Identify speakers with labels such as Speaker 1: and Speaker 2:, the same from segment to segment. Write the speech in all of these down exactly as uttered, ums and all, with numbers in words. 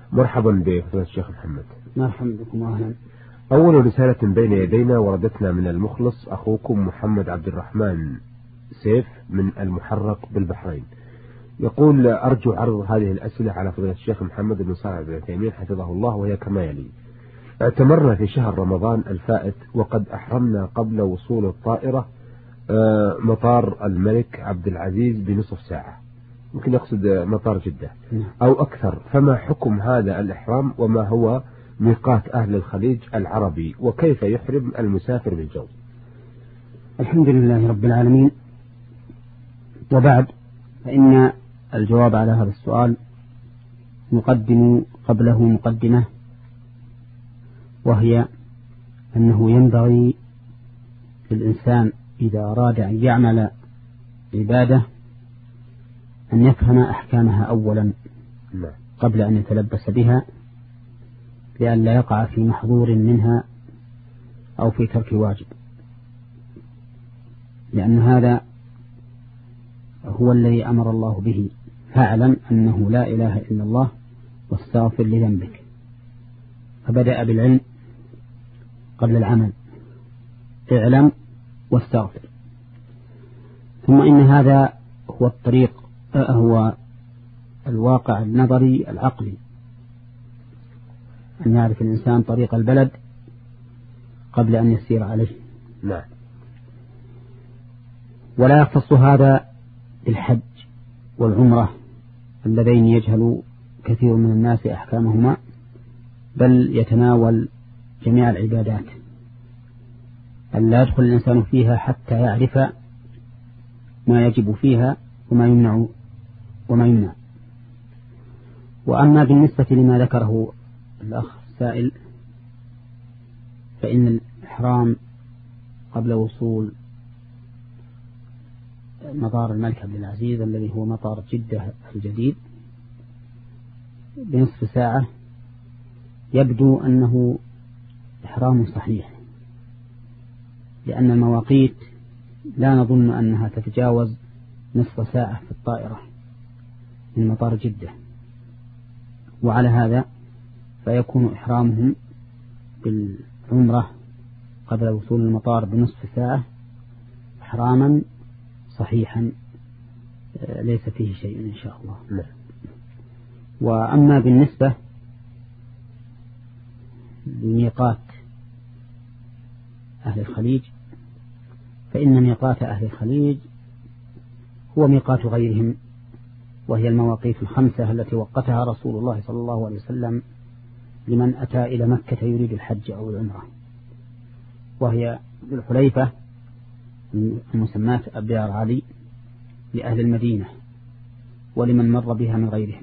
Speaker 1: مرحبا بفضيلة الشيخ محمد.
Speaker 2: مرحبا بكم واهلا.
Speaker 1: أول رسالة بين يدينا وردتنا من المخلص أخوكم محمد عبد الرحمن سيف من المحرق بالبحرين، يقول: أرجو عرض هذه الأسئلة على فضيلة الشيخ محمد بن صالح بن عثيمين حفظه الله، وهي كما يلي: اعتمرنا في شهر رمضان الفائت وقد أحرمنا قبل وصول الطائرة مطار الملك عبد العزيز بنصف ساعة، ممكن يقصد مطار جدة أو أكثر، فما حكم هذا الإحرام وما هو ميقات أهل الخليج العربي وكيف يحرم المسافر بالجو؟
Speaker 2: الحمد لله رب العالمين، وبعد، فإن الجواب على هذا السؤال نقدم قبله مقدمة، وهي أنه ينبغي للإنسان إذا أراد أن يعمل عبادة أن يفهم أحكامها أولا قبل أن يتلبس بها، لأن لا يقع في محظور منها أو في ترك واجب، لأن هذا هو الذي أمر الله به: فاعلم أنه لا إله إلا الله واستغفر لذنبك. فبدأ بالعلم قبل العمل، اعلم واستغفر. ثم إن هذا هو الطريق، هو الواقع النظري العقلي، أن يعرف الإنسان طريق البلد قبل أن يسير عليه.
Speaker 1: نعم.
Speaker 2: ولا يختص هذا بالحج والعمرة اللذين يجهل كثير من الناس أحكامهما، بل يتناول جميع العبادات، أن لا يدخل الإنسان فيها حتى يعرف ما يجب فيها وما يمنع وما يمنع. وأما بالنسبة لما ذكره الأخ السائل، فإن الإحرام قبل وصول مطار الملك عبد العزيز الذي هو مطار جدة الجديد بنصف ساعة يبدو أنه إحرام صحيح، لأن المواقيت لا نظن أنها تتجاوز نصف ساعة في الطائرة من مطار جدة، وعلى هذا فيكون إحرامهم بالعمرة قبل وصول المطار بنصف ساعة إحراما صحيحا ليس فيه شيء إن شاء الله. لا. وأما بالنسبة لميقات أهل الخليج، فإن ميقات أهل الخليج هو ميقات غيرهم، وهي المواقيت الخمسة التي وقتها رسول الله صلى الله عليه وسلم لمن أتى إلى مكة يريد الحج أو العمرة، وهي ذو الحليفة المسماة أبيار علي لأهل المدينة ولمن مر بها من غيرهم،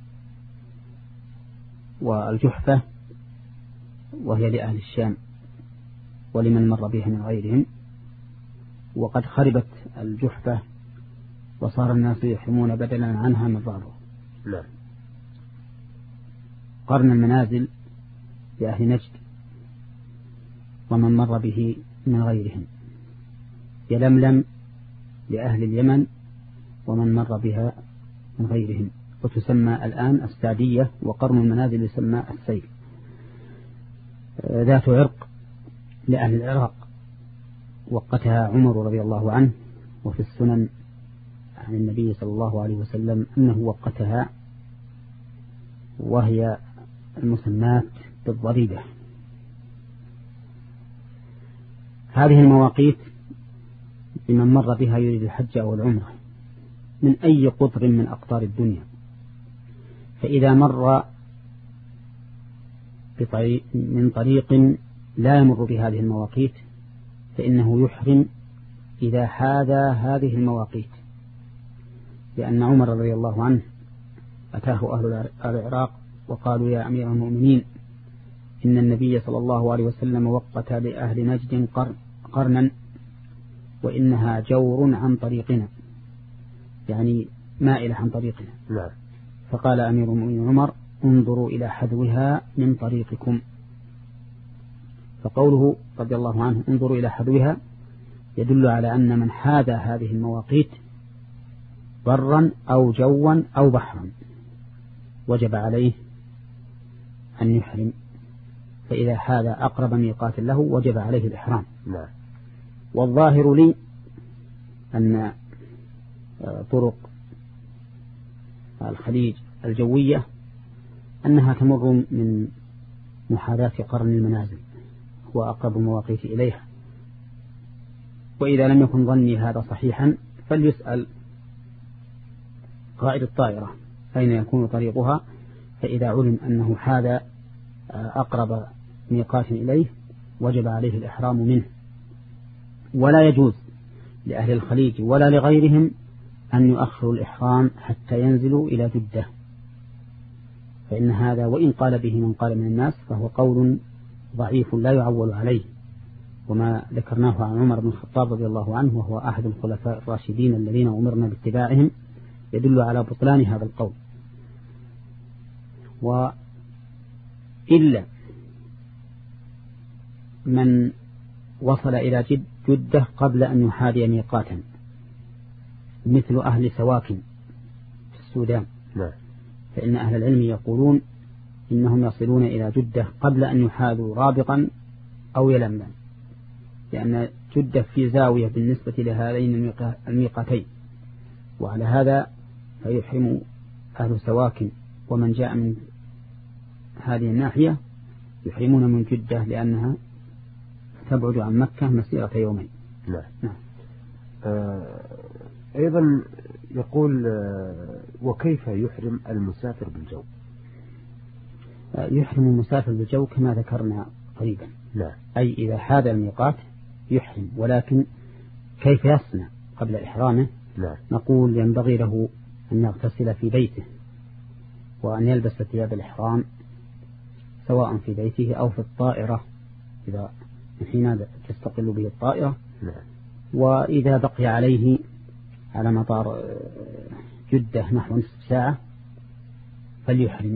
Speaker 2: والجحفة وهي لأهل الشام ولمن مر بها من غيرهم. وقد خربت الجحفة وصار الناس يحرمون بدلا عنها من ضاره.
Speaker 1: لا.
Speaker 2: قرن المنازل لأهل نجد ومن مر به من غيرهم، يلملم لأهل اليمن ومن مر بها من غيرهم، وتسمى الآن السعدية، وقرن المنازل يسمى السيل. ذات عرق لأهل العراق وقتها عمر رضي الله عنه، وفي السنن عن النبي صلى الله عليه وسلم أنه وقتها، وهي المسمات بالضريبة. هذه المواقيت لمن مر بها يريد الحج أو العمرة من أي قطر من أقطار الدنيا، فإذا مر من طريق لا يمر بهذه المواقيت فإنه يحرم إذا حاذى هذه المواقيت، لأن عمر رضي الله عنه أتاه أهل العراق وقالوا: يا أمير المؤمنين، إن النبي صلى الله عليه وسلم وقت لأهل نجد قرنا وإنها جور عن طريقنا، يعني مائلة عن طريقنا.
Speaker 1: لا.
Speaker 2: فقال أمير المؤمنين عمر: انظروا إلى حذوها من طريقكم. فقوله رضي الله عنه انظروا إلى حذوها يدل على أن من حاذى هذه المواقيت برا أو جوا أو بحرا وجب عليه أن يحرم، فإذا حاذ أقرب ميقات له وجب عليه الإحرام.
Speaker 1: نعم.
Speaker 2: والظاهر لي أن طرق الخليج الجوية أنها تمر من محاذاة قرن المنازل، هو أقرب المواقيت إليها. وإذا لم يكن ظني هذا صحيحا فليسأل قائد الطائرة أين يكون طريقها، فإذا علم أنه حاذ أقرب ميقات إليه وجب عليه الإحرام منه. ولا يجوز لأهل الخليج ولا لغيرهم أن يؤخروا الإحرام حتى ينزلوا إلى جدة، فإن هذا وإن قال به من قال من الناس فهو قول ضعيف لا يعول عليه، وما ذكرناه عن عمر بن الخطاب رضي الله عنه وهو أحد الخلفاء الراشدين الذين أمرنا باتباعهم يدل على بطلان هذا القول. وإلا من وصل إلى جد جدة قبل أن يحاذي ميقاتا مثل أهل سواكن في السودان، فإن أهل العلم يقولون إنهم يصلون إلى جدة قبل أن يحاذوا رابقا أو يلملم، لأن جدة في زاوية بالنسبة لهذين الميقاتين، وعلى هذا فيحرم أهل سواكن ومن جاء من هذه الناحية يحرمون من جدة لأنها تبعد عن مكة مسيرة يومين.
Speaker 1: نعم. نعم. آه أيضا يقول آه وكيف يحرم المسافر بالجو؟
Speaker 2: آه يحرم المسافر بالجو كما ذكرنا قريبا.
Speaker 1: نعم.
Speaker 2: أي إذا حاذ الميقات يحرم، ولكن كيف يصنع قبل إحرامه؟
Speaker 1: نعم.
Speaker 2: نقول ينبغي له أن يغتسل في بيته وأن يلبس ثياب الإحرام سواء في بيته أو في الطائرة إذا حين تستقل به الطائرة.
Speaker 1: نعم.
Speaker 2: وإذا بقي عليه على مطار جدة نحو نصف ساعة فليحرم،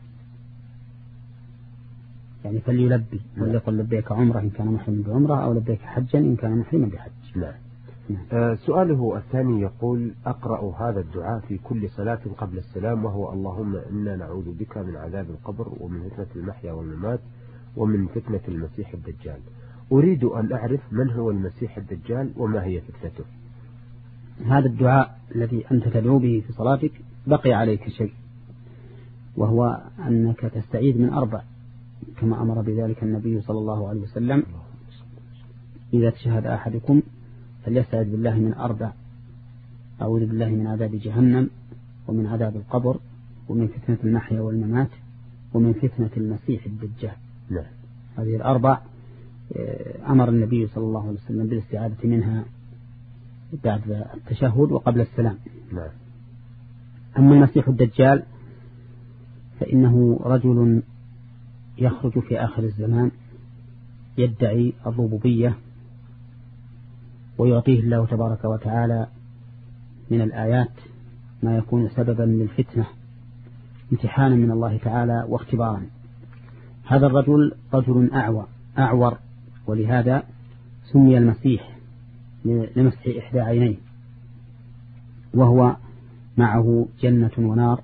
Speaker 2: يعني فليلبي، وليقل لبيك عمره إن كان محرم بعمره أو لبيك حجا إن كان محرما بحج.
Speaker 1: نعم. آه سؤاله الثاني يقول أقرأ هذا الدعاء في كل صلاة قبل السلام، وهو اللهم إنا نعوذ بك من عذاب القبر ومن فتنة المحيا والممات ومن فتنة المسيح الدجال. أريد أن أعرف من هو المسيح الدجال وما هي فتنته.
Speaker 2: هذا الدعاء الذي أنت تدعو به في صلاتك بقي عليك شيء، وهو أنك تستعيذ من أربع كما أمر بذلك النبي صلى الله عليه وسلم: إذا تشهد أحدكم فليستعذ بالله من أربع: أعوذ بالله من عذاب جهنم ومن عذاب القبر ومن فتنة المحيا والممات ومن فتنة المسيح الدجال.
Speaker 1: نعم.
Speaker 2: هذه الأربع أمر النبي صلى الله عليه وسلم بالاستعاذة منها بعد التشهد وقبل السلام.
Speaker 1: نعم.
Speaker 2: أما المسيح الدجال فإنه رجل يخرج في آخر الزمان يدعي الربوبية، ويعطيه الله تبارك وتعالى من الآيات ما يكون سببا للفتنة امتحانا من الله تعالى واختبارا. هذا الرجل رجل أعور أعور ولهذا سمي المسيح لمسح إحدى عينيه، وهو معه جنة ونار،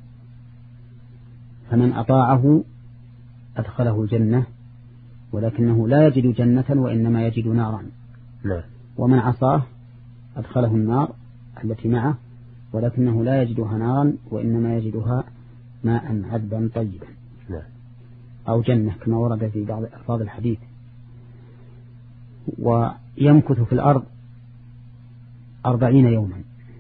Speaker 2: فمن أطاعه أدخله الجنة ولكنه لا يجد جنة وإنما يجد نارا.
Speaker 1: لا.
Speaker 2: ومن عصاه أدخله النار التي معه ولكنه لا يجدها نارا وإنما يجدها ماء عذبا طيبا.
Speaker 1: لا.
Speaker 2: أو جنة كما ورد في بعض ألفاظ الحديث. ويمكث في الأرض أربعين يوما،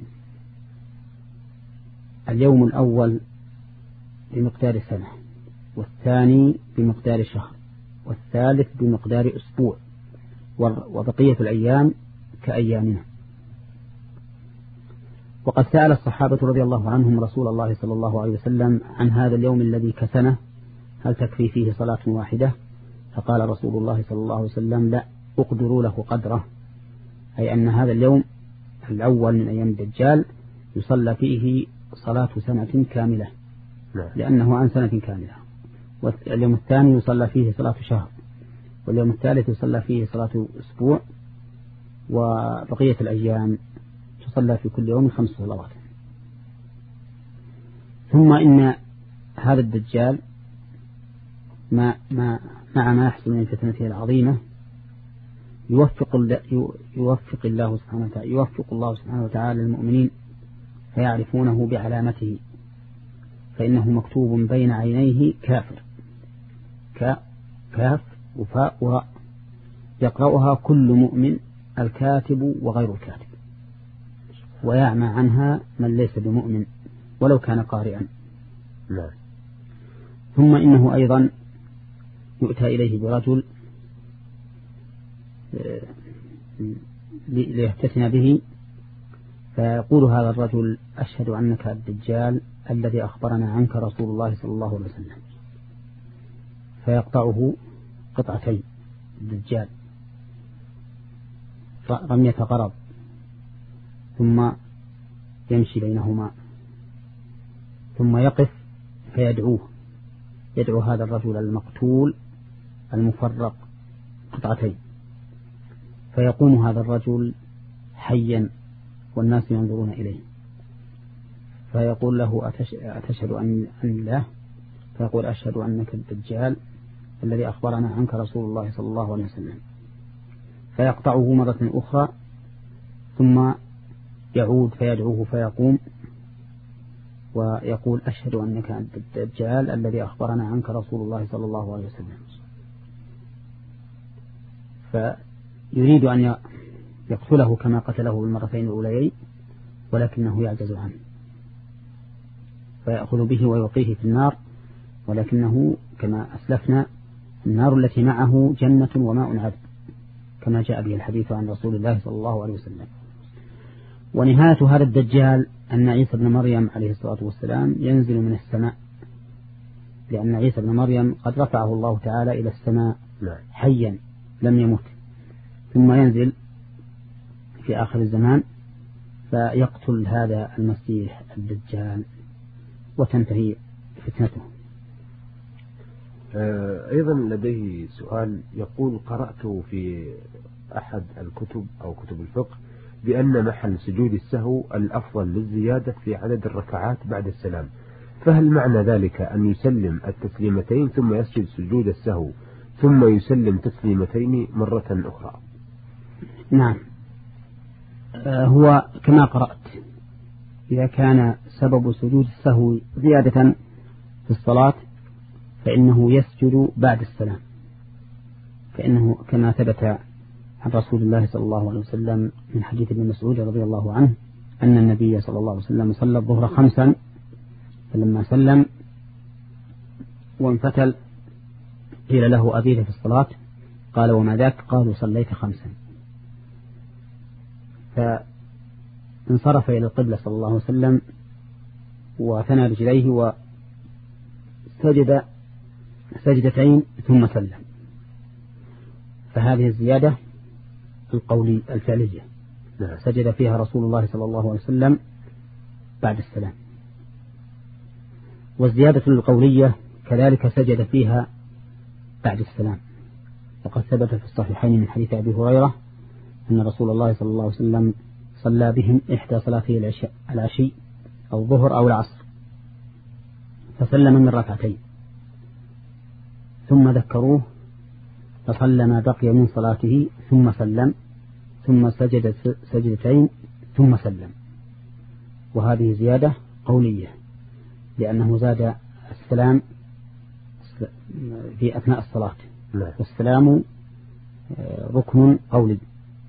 Speaker 2: اليوم الأول بمقدار سنة، والثاني بمقدار شهر، والثالث بمقدار أسبوع، وبقية الأيام كأيامنا. وقد سأل الصحابة رضي الله عنهم رسول الله صلى الله عليه وسلم عن هذا اليوم الذي كسنه هل تكفي فيه صلاة واحدة؟ فقال رسول الله صلى الله عليه وسلم: لا، اقدروا له قدره، أي أن هذا اليوم الأول من أيام الدجال يصلى فيه صلاة سنة كاملة لأنه عن سنة كاملة، واليوم الثاني يصلى فيه صلاة شهر، واليوم الثالث يصلى فيه صلاة أسبوع، وبقية الأيام تصلى في كل يوم خمس صلوات. ثم إن هذا الدجال ما ما مع ما يحصل من فتنته العظيمة يوفق يوفق الله سبحانه وتعالى يوفق الله سبحانه وتعالى المؤمنين فيعرفونه بعلامته، فإنه مكتوب بين عينيه كافر، كاف وفاء وراء، يقرأها كل مؤمن الكاتب وغير الكاتب، ويعمى عنها من ليس بمؤمن ولو كان قارئا.
Speaker 1: لا.
Speaker 2: ثم إنه أيضا يؤتى إليه برجل ليفتتن به، فيقول هذا الرجل: أشهد أنك الدجال الذي أخبرنا عنك رسول الله صلى الله عليه وسلم، فيقطعه قطعتين الدجال رمية غرض، ثم يمشي بينهما، ثم يقف فيدعوه، يدعو هذا الرجل المقتول المفرق قطعتين، فيقوم هذا الرجل حيا والناس ينظرون إليه، فيقول له: أتشهد أن الله؟ فيقول: أشهد أنك الدجال الذي أخبرنا عنك رسول الله صلى الله عليه وسلم، فيقطعه مرة أخرى، ثم يعود فيدعوه فيقوم ويقول: أشهد أنك الدجال الذي أخبرنا عنك رسول الله صلى الله عليه وسلم. فيريد أن يقتله كما قتله بالمرتين الأوليين، ولكنه يعجز عنه، فيأخذ به ويلقيه في النار، ولكنه كما أسلفنا النار التي معه جنة وماء عذب، كما جاء به الحديث عن رسول الله صلى الله عليه وسلم. ونهاية هذا الدجال أن عيسى بن مريم عليه الصلاة والسلام ينزل من السماء، لأن عيسى بن مريم قد رفعه الله تعالى إلى السماء حيا لم يمت، ثم ينزل في آخر الزمان فيقتل هذا المسيح الدجال وتنتهي فتنته.
Speaker 1: أيضا لديه سؤال، يقول: قرأت في أحد الكتب أو كتب الفقه بأن محل سجود السهو الأفضل للزيادة في عدد الركعات بعد السلام، فهل معنى ذلك أن يسلم التسليمتين ثم يسجد سجود السهو ثم يسلم تسليمتين مرة أخرى؟
Speaker 2: نعم، هو كما قرأت، إذا كان سبب سجود السهو زيادة في الصلاة فإنه يسجد بعد السلام، فإنه كما ثبت عن رسول الله صلى الله عليه وسلم من حديث ابن مسعود رضي الله عنه أن النبي صلى الله عليه وسلم صلى الظهر خمسا، فلما سلم وانفتل قيل له: أزيد في الصلاة؟ قال: وما ذاك؟ قالوا: صليت خمسا. فانصرف إلى القبلة صلى الله عليه وسلم وثنى رجليه وسجد سجدتين ثم سلم، فهذه الزيادة القولي الفعلية سجد فيها رسول الله صلى الله عليه وسلم بعد السلام. والزيادة القولية كذلك سجد فيها بعد السلام، وقد ثبت في الصحيحين من حديث أبي هريرة أن رسول الله صلى الله عليه وسلم صلى بهم إحدى صلاتي العشي أو الظهر أو العصر، فسلم من ركعتين ثم ذكروه فصلى ما بقي من صلاته ثم سلم، ثم سجد سجدتين ثم سلم، وهذه زيادة قولية لأنه زاد السلام في أثناء الصلاة، والسلام ركن قولي.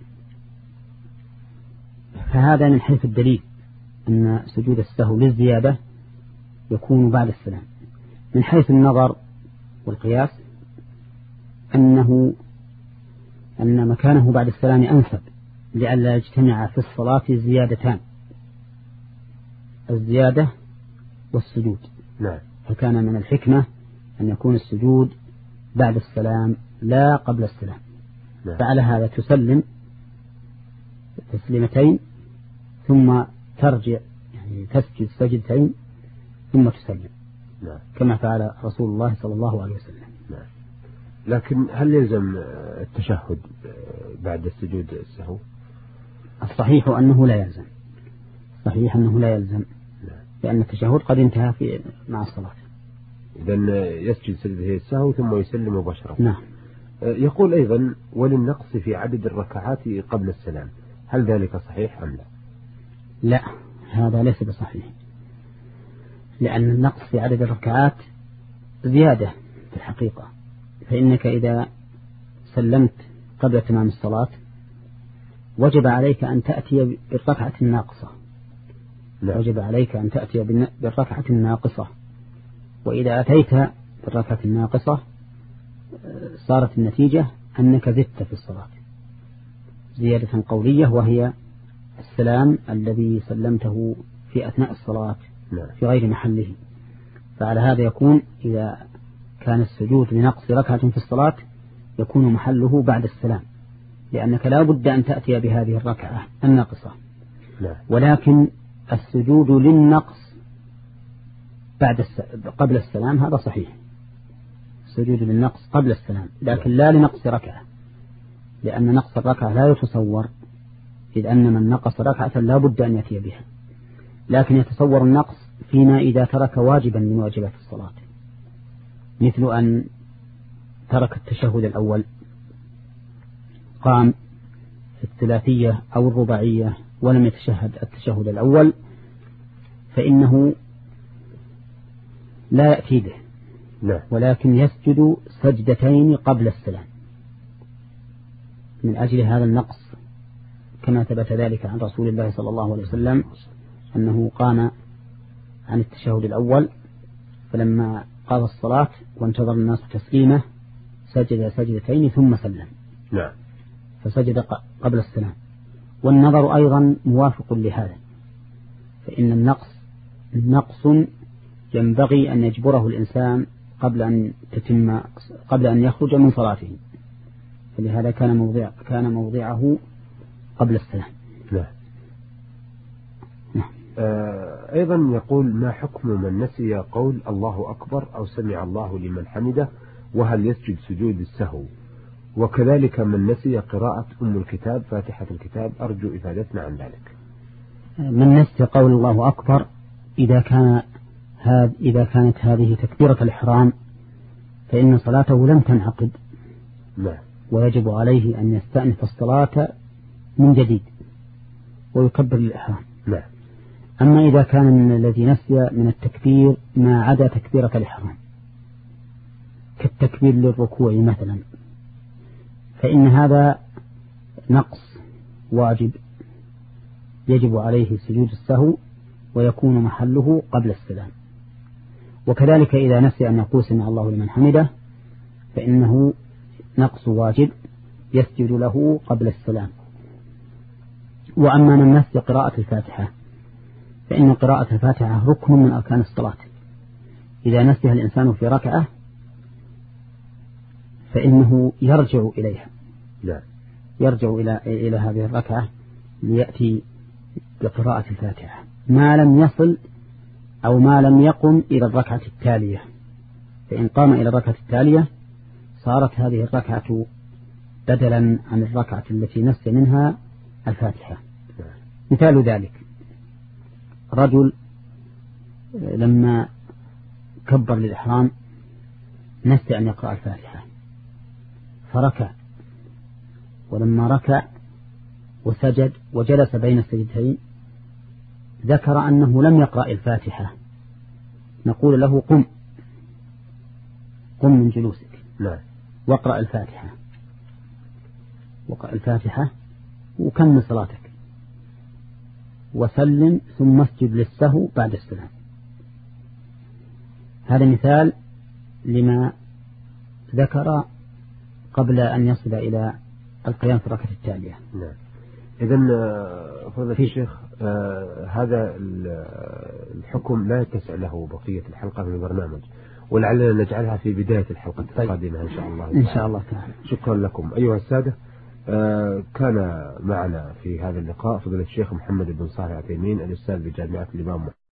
Speaker 2: فهذا من حيث الدليل أن سجود السهو للزيادة يكون بعد السلام. من حيث النظر والقياس أنه أن مكانه بعد السلام أنسب، لئلا يجتمع في الصلاة زيادتان، الزيادة والسجود.
Speaker 1: نعم.
Speaker 2: فكان من الحكمة أن يكون السجود بعد السلام لا قبل السلام.
Speaker 1: نعم.
Speaker 2: فعلى هذا تسلم تسليمتين ثم ترجع، يعني تسجد سجدتين ثم تسلم.
Speaker 1: نعم.
Speaker 2: كما فعل رسول الله صلى الله عليه وسلم.
Speaker 1: نعم. لكن هل يلزم التشهد بعد السجود السهو؟
Speaker 2: الصحيح أنه لا يلزم، صحيح أنه لا يلزم، لأن التشهد قد انتهى في مع الصلاة.
Speaker 1: إذن يسجد سجدة السهو ثم يسلم مباشرة.
Speaker 2: نعم.
Speaker 1: يقول أيضا وللنقص في عدد الركعات قبل السلام، هل ذلك صحيح أم لا؟
Speaker 2: لا، هذا ليس بصحيح، لأن النقص في عدد الركعات زيادة في الحقيقة، فإنك إذا سلمت قبل تمام الصلاة وجب عليك أن تأتي بالركعة الناقصة. لا. وجب عليك أن تأتي بالركعة الناقصة، وإذا أتيت بالركعة الناقصة صارت النتيجة أنك زدت في الصلاة زيادة قولية، وهي السلام الذي سلمته في أثناء الصلاة في غير محله. فعلى هذا يكون إذا كان السجود لنقص ركعة في الصلاة يكون محله بعد السلام، لأنك لا بد أن تأتي بهذه الركعة الناقصة. ولكن السجود للنقص بعد قبل السلام هذا صحيح، السجود للنقص قبل السلام، لكن لا لنقص ركعة، لأن نقص الركعة لا يتصور، إذ أن من نقص ركعة لا بد أن يأتي بها، لكن يتصور النقص فيما إذا ترك واجبا من واجبات الصلاة، مثل أن ترك التشهد الأول، قام في الثلاثية أو الرباعية ولم يتشهد التشهد الأول، فإنه لا يأتي به، ولكن يسجد سجدتين قبل السلام من أجل هذا النقص، كما ثبت ذلك عن رسول الله صلى الله عليه وسلم أنه قام عن التشهد الأول، فلما قضى الصلاة وانتظر الناس تسليمه سجد سجدتين ثم سلم.
Speaker 1: نعم.
Speaker 2: فسجد قبل السلام. والنظر أيضا موافق لهذا، فإن النقص نقص ينبغي أن يجبره الإنسان قبل أن تتم قبل أن يخرج من صلاته، فلهذا كان موضع كان موضعه قبل السلام.
Speaker 1: نعم. نعم. آه أيضا يقول ما حكم من نسي قول الله أكبر أو سمع الله لمن حمده، وهل يسجد سجود السهو؟ وكذلك من نسي قراءة أم الكتاب فاتحة الكتاب، أرجو إفادتنا عن ذلك.
Speaker 2: من نسي قول الله أكبر إذا كان هذا إذا كانت هذه تكبيرة الإحرام فإن صلاته لم تنعقد.
Speaker 1: نعم.
Speaker 2: ويجب عليه أن يستأنف الصلاة من جديد ويكبر الإحرام.
Speaker 1: نعم.
Speaker 2: أما إذا كان الذي نسي من التكبير ما عدا تكبيرة الإحرام كالتكبير للركوع مثلا، فإن هذا نقص واجب يجب عليه سجود السهو ويكون محله قبل السلام. وكذلك إذا نسي أن يقول سمع الله لمن حمده فإنه نقص واجب يسجد له قبل السلام. وأما من نسي قراءة الفاتحة فإن قراءة الفاتحة ركن من أركان الصلاة، إذا نسيها الإنسان في ركعة فإنه يرجع إليها.
Speaker 1: لا.
Speaker 2: يرجع إلى إلى هذه الركعة ليأتي بقراءة الفاتحة ما لم يصل أو ما لم يقم إلى الركعة التالية، فإن قام إلى الركعة التالية صارت هذه الركعة بدلا عن الركعة التي نسي منها الفاتحة. مثال ذلك رجل لما كبر للإحرام نسي أن يقرأ الفاتحة فركع، ولما ركع وسجد وجلس بين السجدتين ذكر أنه لم يقرأ الفاتحة، نقول له قم قم من جلوسك
Speaker 1: لا.
Speaker 2: واقرأ الفاتحة واقرأ الفاتحة وكمل صلاتك وسلم ثم اسجد للسهو بعد السلام. هذا مثال لما ذكر قبل أن يصل إلى القيام في الركعة التالية.
Speaker 1: نعم. إذن فضيلة الشيخ آه هذا الحكم لا يتسع له بقية الحلقة من البرنامج، ولعلنا نجعلها في بداية الحلقة القادمة إن شاء الله.
Speaker 2: إن شاء الله تعالى.
Speaker 1: شكرا لكم أيها السادة. آه كان معنا في هذا اللقاء فضيلة الشيخ محمد بن صالح العثيمين الأستاذ بجامعة الإمام